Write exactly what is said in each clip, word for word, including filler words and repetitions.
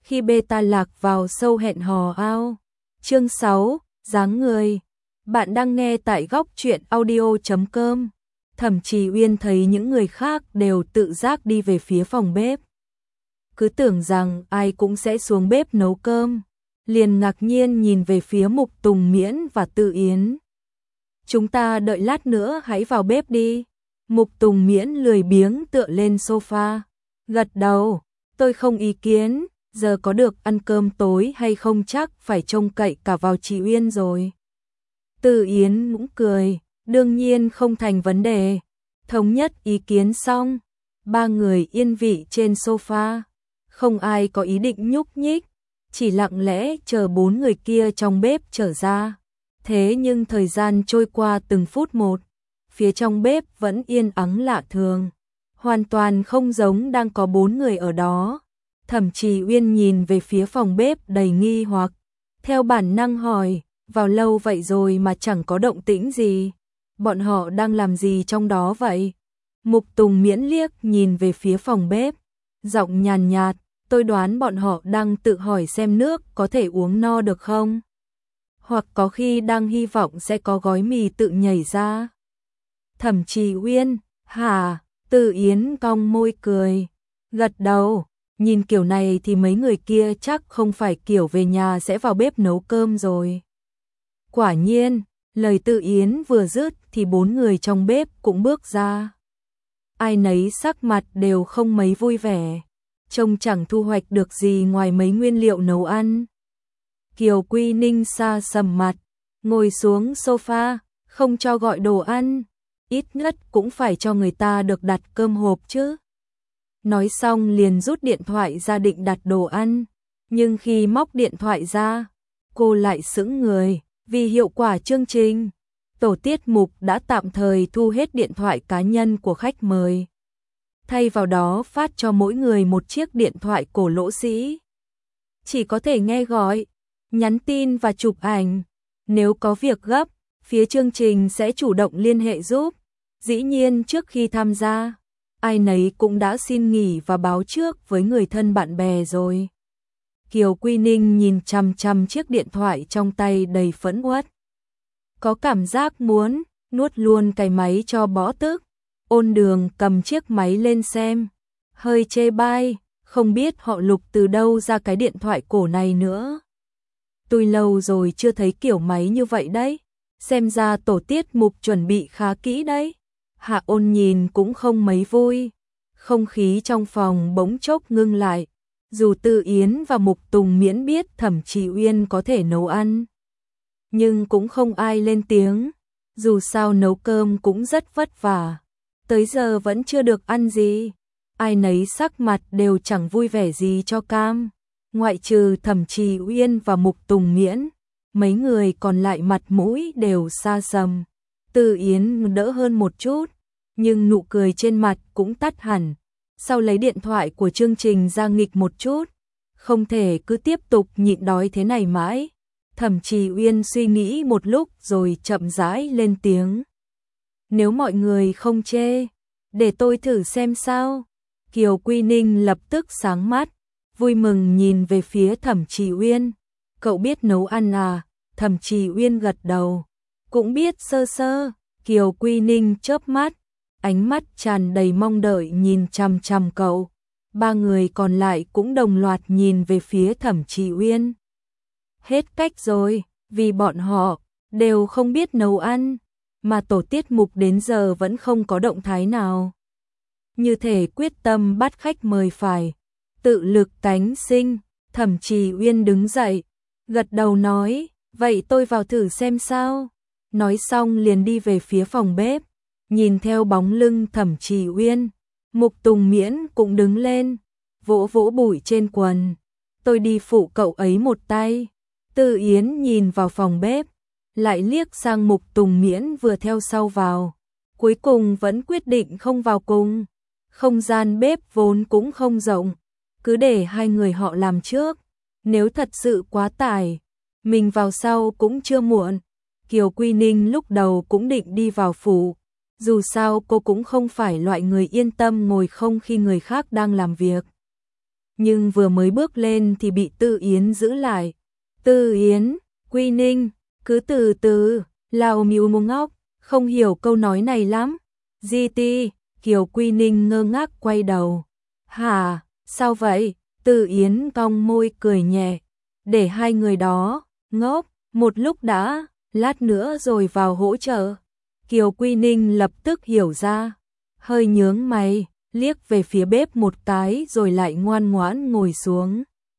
khi beta lạc vào sâu hẹn hò ao. Chương sáu, dáng người. Bạn đang nghe tại góc truyện audio chấm com. Thẩm Trì Uyên thấy những người khác đều tự giác đi về phía phòng bếp. Cứ tưởng rằng ai cũng sẽ xuống bếp nấu cơm, liền ngạc nhiên nhìn về phía Mục Tùng Miễn và Tự Yến. Chúng ta đợi lát nữa hãy vào bếp đi. Mục Tùng Miễn lười biếng tựa lên sofa, gật đầu, tôi không ý kiến, giờ có được ăn cơm tối hay không chắc phải trông cậy cả vào chị Uyên rồi. Tự Yến cũng cười, đương nhiên không thành vấn đề. Thống nhất ý kiến xong, ba người yên vị trên sofa, không ai có ý định nhúc nhích, chỉ lặng lẽ chờ bốn người kia trong bếp trở ra. Thế nhưng thời gian trôi qua từng phút một, phía trong bếp vẫn yên ắng lạ thường, hoàn toàn không giống đang có bốn người ở đó. Thẩm Trì Uyên nhìn về phía phòng bếp đầy nghi hoặc, theo bản năng hỏi, vào lâu vậy rồi mà chẳng có động tĩnh gì, bọn họ đang làm gì trong đó vậy? Mục Tùng Miễn liếc nhìn về phía phòng bếp, giọng nhàn nhạt, tôi đoán bọn họ đang tự hỏi xem nước có thể uống no được không? Hoặc có khi đang hy vọng sẽ có gói mì tự nhảy ra. Thẩm Trì Uyên, hả? Tự Yến cong môi cười, gật đầu, nhìn kiểu này thì mấy người kia chắc không phải kiểu về nhà sẽ vào bếp nấu cơm rồi. Quả nhiên, lời Tự Yến vừa dứt thì bốn người trong bếp cũng bước ra. Ai nấy sắc mặt đều không mấy vui vẻ, trông chẳng thu hoạch được gì ngoài mấy nguyên liệu nấu ăn. Kiều Quy Ninh xa sầm mặt, ngồi xuống sofa, không cho gọi đồ ăn, ít nhất cũng phải cho người ta được đặt cơm hộp chứ. Nói xong liền rút điện thoại ra định đặt đồ ăn, nhưng khi móc điện thoại ra, cô lại sững người, vì hiệu quả chương trình, tổ tiết mục đã tạm thời thu hết điện thoại cá nhân của khách mời. Thay vào đó phát cho mỗi người một chiếc điện thoại cổ lỗ sĩ. Chỉ có thể nghe gọi, nhắn tin và chụp ảnh. Nếu có việc gấp, phía chương trình sẽ chủ động liên hệ giúp. Dĩ nhiên trước khi tham gia, ai nấy cũng đã xin nghỉ và báo trước với người thân bạn bè rồi. Kiều Quy Ninh nhìn chằm chằm chiếc điện thoại trong tay đầy phẫn uất. Có cảm giác muốn nuốt luôn cái máy cho bỏ tức. Ôn Đường cầm chiếc máy lên xem, hơi chê bai, không biết họ Lục từ đâu ra cái điện thoại cổ này nữa. Tôi lâu rồi chưa thấy kiểu máy như vậy đấy, xem ra tổ tiết mục chuẩn bị khá kỹ đấy. Hạ Ôn nhìn cũng không mấy vui, không khí trong phòng bỗng chốc ngưng lại. Dù Tự Yến và Mục Tùng Miễn biết Thẩm Trì Uyên có thể nấu ăn, nhưng cũng không ai lên tiếng, dù sao nấu cơm cũng rất vất vả. Tới giờ vẫn chưa được ăn gì, ai nấy sắc mặt đều chẳng vui vẻ gì cho cam, ngoại trừ Thẩm Trì Uyên và Mục Tùng Miễn, mấy người còn lại mặt mũi đều xa sầm. Tự Yến đỡ hơn một chút, nhưng nụ cười trên mặt cũng tắt hẳn, sau lấy điện thoại của chương trình ra nghịch một chút, không thể cứ tiếp tục nhịn đói thế này mãi. Thẩm Trì Uyên suy nghĩ một lúc rồi chậm rãi lên tiếng. Nếu mọi người không chê, để tôi thử xem sao. Kiều Quy Ninh lập tức sáng mắt, vui mừng nhìn về phía Thẩm Trì Uyên. Cậu biết nấu ăn à? Thẩm Trì Uyên gật đầu. Cũng biết sơ sơ. Kiều Quy Ninh chớp mắt, ánh mắt tràn đầy mong đợi nhìn chằm chằm cậu. Ba người còn lại cũng đồng loạt nhìn về phía Thẩm Trì Uyên. Hết cách rồi, vì bọn họ đều không biết nấu ăn, mà tổ tiết mục đến giờ vẫn không có động thái nào. Như thể quyết tâm bắt khách mời phải tự lực cánh sinh. Thẩm Trì Uyên đứng dậy, gật đầu nói, vậy tôi vào thử xem sao. Nói xong liền đi về phía phòng bếp, nhìn theo bóng lưng Thẩm Trì Uyên, Mục Tùng Miễn cũng đứng lên, vỗ vỗ bụi trên quần. Tôi đi phụ cậu ấy một tay. Tự Yến nhìn vào phòng bếp, lại liếc sang Mục Tùng Miễn vừa theo sau vào. Cuối cùng vẫn quyết định không vào cùng. Không gian bếp vốn cũng không rộng, cứ để hai người họ làm trước. Nếu thật sự quá tải, mình vào sau cũng chưa muộn. Kiều Quy Ninh lúc đầu cũng định đi vào phụ, dù sao cô cũng không phải loại người yên tâm ngồi không khi người khác đang làm việc. nhưng vừa mới bước lên thì bị Tư Yến giữ lại. Tư Yến, Quy Ninh, cứ từ từ, Lào Miu Mông ngốc, không hiểu câu nói này lắm. Di ti, Kiều Quy Ninh ngơ ngác quay đầu. Hả, sao vậy? Tư Yến cong môi cười nhẹ. Để hai người đó, ngốc, một lúc đã, lát nữa rồi vào hỗ trợ. Kiều Quy Ninh lập tức hiểu ra, hơi nhướng mày, liếc về phía bếp một cái rồi lại ngoan ngoãn ngồi xuống.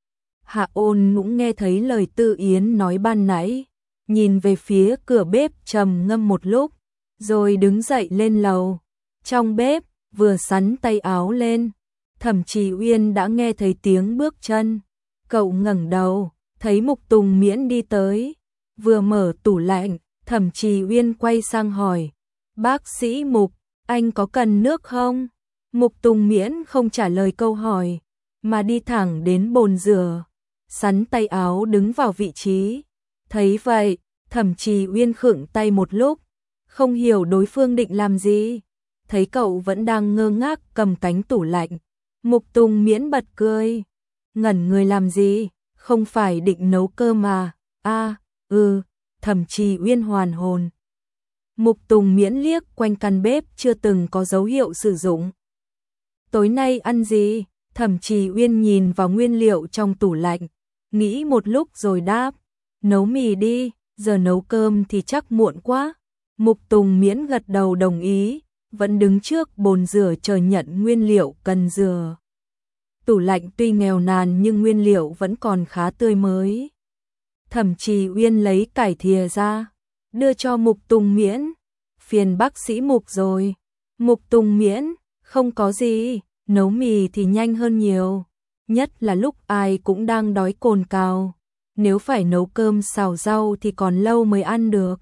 Hạ Ôn cũng nghe thấy lời Tư Yến nói ban nãy, nhìn về phía cửa bếp trầm ngâm một lúc, rồi đứng dậy lên lầu. Trong bếp, vừa xắn tay áo lên, Thẩm Trì Uyên đã nghe thấy tiếng bước chân. Cậu ngẩng đầu, thấy Mục Tùng Miễn đi tới, vừa mở tủ lạnh, Thẩm Trì Uyên quay sang hỏi, bác sĩ Mục, anh có cần nước không? Mục Tùng Miễn không trả lời câu hỏi, mà đi thẳng đến bồn rửa, xắn tay áo đứng vào vị trí. Thấy vậy, Thẩm Trì Uyên khựng tay một lúc, không hiểu đối phương định làm gì. Thấy cậu vẫn đang ngơ ngác cầm cánh tủ lạnh, Mục Tùng Miễn bật cười. Ngẩn người làm gì, không phải định nấu cơm mà. A, ừ, Thẩm Trì Uyên hoàn hồn. Mục Tùng Miễn liếc quanh căn bếp chưa từng có dấu hiệu sử dụng. Tối nay ăn gì? Thẩm Trì Uyên nhìn vào nguyên liệu trong tủ lạnh, nghĩ một lúc rồi đáp, nấu mì đi, giờ nấu cơm thì chắc muộn quá. Mục Tùng Miễn gật đầu đồng ý, vẫn đứng trước bồn rửa chờ nhận nguyên liệu cần rửa. Tủ lạnh tuy nghèo nàn nhưng nguyên liệu vẫn còn khá tươi mới. Thẩm Trì Uyên lấy cải thìa ra, đưa cho Mục Tùng Miễn. Phiền bác sĩ Mục rồi. Mục Tùng Miễn, không có gì, nấu mì thì nhanh hơn nhiều. Nhất là lúc ai cũng đang đói cồn cào. Nếu phải nấu cơm xào rau thì còn lâu mới ăn được.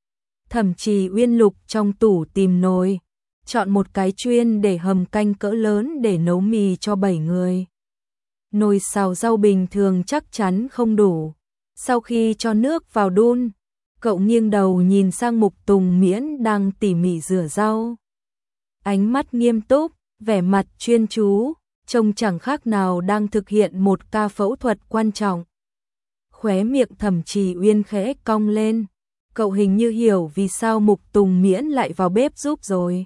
Thẩm Trì Uyên lục trong tủ tìm nồi, chọn một cái chuyên để hầm canh cỡ lớn để nấu mì cho bảy người. Nồi xào rau bình thường chắc chắn không đủ. Sau khi cho nước vào đun, cậu nghiêng đầu nhìn sang Mục Tùng Miễn đang tỉ mỉ rửa rau. Ánh mắt nghiêm túc, vẻ mặt chuyên chú, trông chẳng khác nào đang thực hiện một ca phẫu thuật quan trọng. Khóe miệng Thẩm Trì Uyên khẽ cong lên, cậu hình như hiểu vì sao Mục Tùng Miễn lại vào bếp giúp rồi.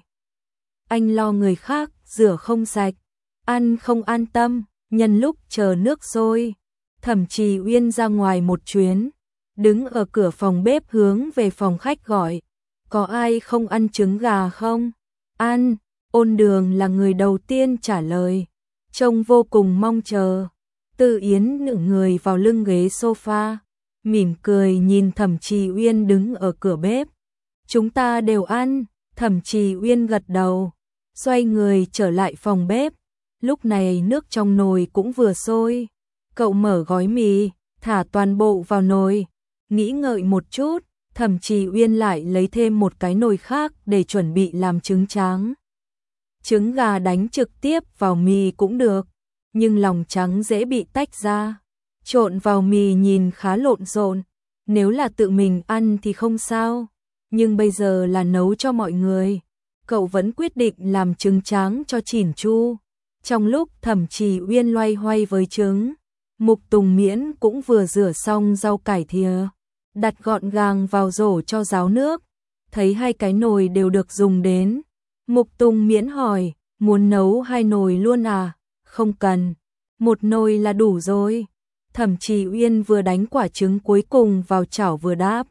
Anh lo người khác, rửa không sạch, ăn không an tâm, nhân lúc chờ nước sôi. Thẩm Trì Uyên ra ngoài một chuyến, đứng ở cửa phòng bếp hướng về phòng khách gọi, có ai không ăn trứng gà không? Ăn, Ôn Đường là người đầu tiên trả lời, trông vô cùng mong chờ. Tư Yến nựng người vào lưng ghế sofa, mỉm cười nhìn Thẩm Trì Uyên đứng ở cửa bếp. Chúng ta đều ăn. Thẩm Trì Uyên gật đầu, xoay người trở lại phòng bếp. Lúc này nước trong nồi cũng vừa sôi. Cậu mở gói mì, thả toàn bộ vào nồi. Nghĩ ngợi một chút, Thẩm Trì Uyên lại lấy thêm một cái nồi khác để chuẩn bị làm trứng tráng. Trứng gà đánh trực tiếp vào mì cũng được, nhưng lòng trắng dễ bị tách ra. Trộn vào mì nhìn khá lộn xộn. Nếu là tự mình ăn thì không sao, nhưng bây giờ là nấu cho mọi người. Cậu vẫn quyết định làm trứng tráng cho chỉn chu. Trong lúc Thẩm Trì Uyên loay hoay với trứng, Mục Tùng Miễn cũng vừa rửa xong rau cải thìa, đặt gọn gàng vào rổ cho ráo nước. Thấy hai cái nồi đều được dùng đến, Mục Tùng Miễn hỏi, muốn nấu hai nồi luôn à? Không cần, một nồi là đủ rồi. Thẩm Trì Uyên vừa đánh quả trứng cuối cùng vào chảo vừa đáp,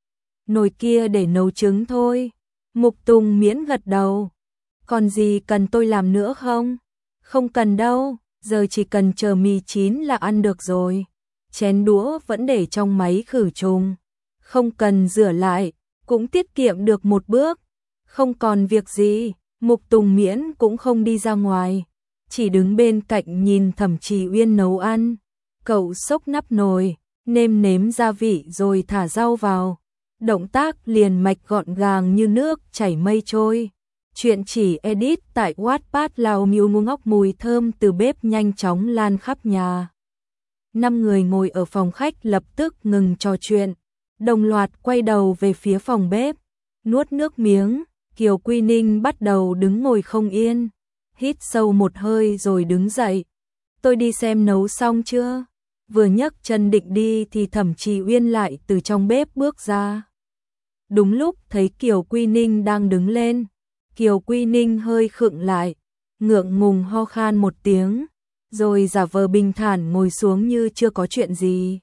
nồi kia để nấu trứng thôi. Mục Tùng Miễn gật đầu, còn gì cần tôi làm nữa không? Không cần đâu, giờ chỉ cần chờ mì chín là ăn được rồi. Chén đũa vẫn để trong máy khử trùng, không cần rửa lại, cũng tiết kiệm được một bước. Không còn việc gì, Mục Tùng Miễn cũng không đi ra ngoài, chỉ đứng bên cạnh nhìn Thẩm Trì Uyên nấu ăn. Cậu xốc nắp nồi, nêm nếm gia vị rồi thả rau vào. Động tác liền mạch gọn gàng như nước chảy mây trôi. Chuyện chỉ edit tại Wattpad. Lào Miu Ngu Ngốc. Mùi thơm từ bếp nhanh chóng lan khắp nhà. Năm người ngồi ở phòng khách lập tức ngừng trò chuyện, đồng loạt quay đầu về phía phòng bếp. Nuốt nước miếng, Kiều Quy Ninh bắt đầu đứng ngồi không yên, hít sâu một hơi rồi đứng dậy. tôi đi xem nấu xong chưa? Vừa nhấc chân định đi thì Thẩm Trì Uyên lại từ trong bếp bước ra. Đúng lúc thấy Kiều Quy Ninh đang đứng lên. Kiều Quy Ninh hơi khựng lại, ngượng ngùng ho khan một tiếng, rồi giả vờ bình thản ngồi xuống như chưa có chuyện gì.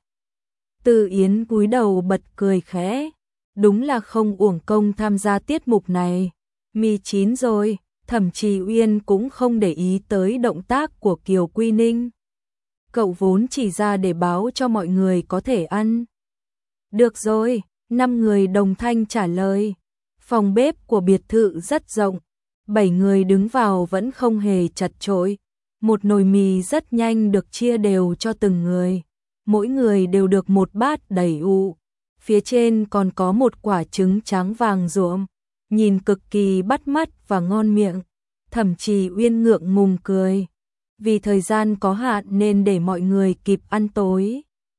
Từ Yến cúi đầu bật cười khẽ, đúng là không uổng công tham gia tiết mục này. Mì chín rồi, Thẩm Trì Uyên cũng không để ý tới động tác của Kiều Quy Ninh. Cậu vốn chỉ ra để báo cho mọi người có thể ăn. Được rồi, năm người đồng thanh trả lời. Phòng bếp của biệt thự rất rộng, bảy người đứng vào vẫn không hề chật chội. Một nồi mì rất nhanh được chia đều cho từng người. Mỗi người đều được một bát đầy ụ. Phía trên còn có một quả trứng trắng vàng ruộm, nhìn cực kỳ bắt mắt và ngon miệng. Thẩm Trì Uyên ngượng ngùng cười. Vì thời gian có hạn nên để mọi người kịp ăn tối.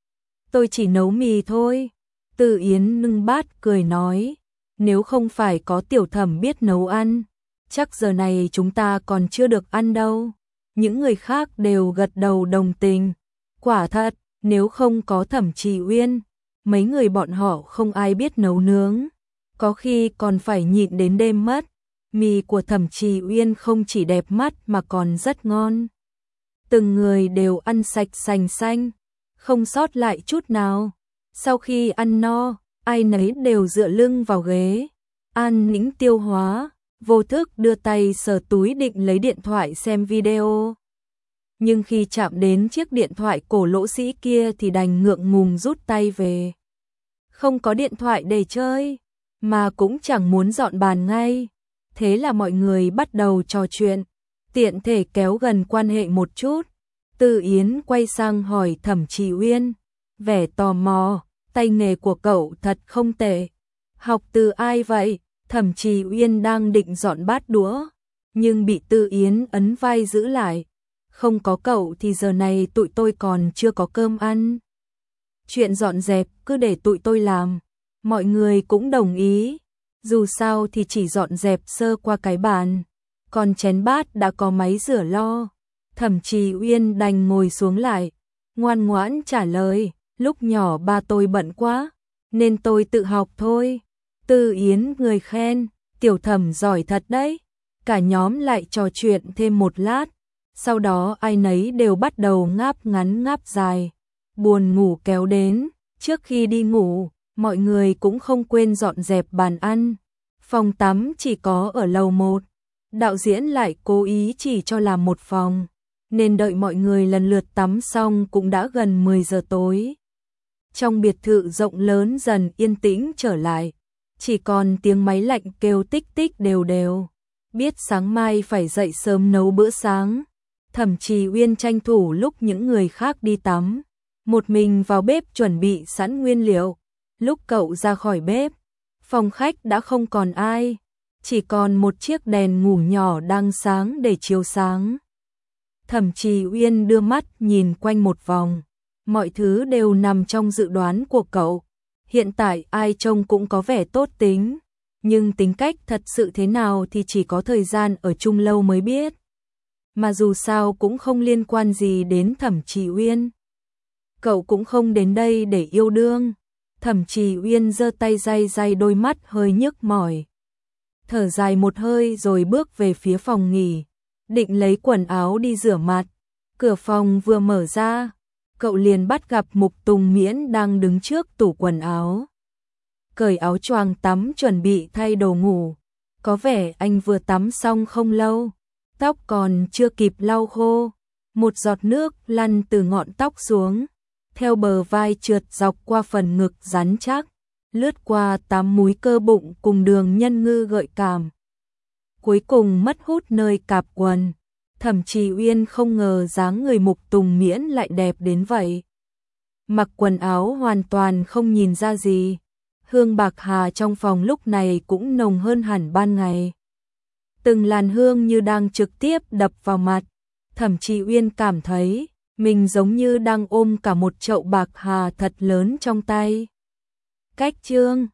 Tôi chỉ nấu mì thôi. Từ Yến nâng bát cười nói. Nếu không phải có tiểu thẩm biết nấu ăn, chắc giờ này chúng ta còn chưa được ăn đâu. Những người khác đều gật đầu đồng tình. Quả thật, nếu không có Thẩm Trì Uyên, mấy người bọn họ không ai biết nấu nướng. Có khi còn phải nhịn đến đêm mất. Mì của Thẩm Trì Uyên không chỉ đẹp mắt mà còn rất ngon. Từng người đều ăn sạch sành xanh, không sót lại chút nào. Sau khi ăn no, ai nấy đều dựa lưng vào ghế, an nĩnh tiêu hóa, vô thức đưa tay sờ túi định lấy điện thoại xem video. Nhưng khi chạm đến chiếc điện thoại cổ lỗ sĩ kia thì đành ngượng ngùng rút tay về. Không có điện thoại để chơi, mà cũng chẳng muốn dọn bàn ngay. Thế là mọi người bắt đầu trò chuyện, tiện thể kéo gần quan hệ một chút. Từ Yến quay sang hỏi Thẩm Trì Uyên, vẻ tò mò, tay nghề của cậu thật không tệ. Học từ ai vậy? Thẩm Trì Uyên đang định dọn bát đũa, nhưng bị Từ Yến ấn vai giữ lại. Không có cậu thì giờ này tụi tôi còn chưa có cơm ăn. Chuyện dọn dẹp cứ để tụi tôi làm. Mọi người cũng đồng ý. Dù sao thì chỉ dọn dẹp sơ qua cái bàn, còn chén bát đã có máy rửa lo. Thẩm Trì Uyên đành ngồi xuống lại, ngoan ngoãn trả lời, lúc nhỏ ba tôi bận quá, nên tôi tự học thôi. Từ Yến người khen, tiểu thẩm giỏi thật đấy. Cả nhóm lại trò chuyện thêm một lát, sau đó ai nấy đều bắt đầu ngáp ngắn ngáp dài. Buồn ngủ kéo đến, trước khi đi ngủ, mọi người cũng không quên dọn dẹp bàn ăn. Phòng tắm chỉ có ở lầu một, đạo diễn lại cố ý chỉ cho làm một phòng, nên đợi mọi người lần lượt tắm xong cũng đã gần mười giờ tối. Trong biệt thự rộng lớn dần yên tĩnh trở lại, chỉ còn tiếng máy lạnh kêu tích tích đều đều. Biết sáng mai phải dậy sớm nấu bữa sáng, Thẩm Trì Uyên tranh thủ lúc những người khác đi tắm, một mình vào bếp chuẩn bị sẵn nguyên liệu. Lúc cậu ra khỏi bếp, phòng khách đã không còn ai, chỉ còn một chiếc đèn ngủ nhỏ đang sáng để chiếu sáng. Thẩm Trì Uyên đưa mắt nhìn quanh một vòng, mọi thứ đều nằm trong dự đoán của cậu. Hiện tại ai trông cũng có vẻ tốt tính, nhưng tính cách thật sự thế nào thì chỉ có thời gian ở chung lâu mới biết. Mà dù sao cũng không liên quan gì đến Thẩm Trì Uyên. Cậu cũng không đến đây để yêu đương. Thẩm Trì Uyên giơ tay day day đôi mắt hơi nhức mỏi. Thở dài một hơi rồi bước về phía phòng nghỉ, định lấy quần áo đi rửa mặt. Cửa phòng vừa mở ra, cậu liền bắt gặp Mục Tùng Miễn đang đứng trước tủ quần áo. Cởi áo choàng tắm chuẩn bị thay đồ ngủ. Có vẻ anh vừa tắm xong không lâu, tóc còn chưa kịp lau khô. Một giọt nước lăn từ ngọn tóc xuống, theo bờ vai trượt dọc qua phần ngực rắn chắc, lướt qua tám múi cơ bụng cùng đường nhân ngư gợi cảm. Cuối cùng mất hút nơi cạp quần. Thẩm Trì Uyên không ngờ dáng người Mục Tùng Miễn lại đẹp đến vậy. Mặc quần áo hoàn toàn không nhìn ra gì. Hương bạc hà trong phòng lúc này cũng nồng hơn hẳn ban ngày. Từng làn hương như đang trực tiếp đập vào mặt. Thẩm Trì Uyên cảm thấy mình giống như đang ôm cả một chậu bạc hà thật lớn trong tay. Cách chương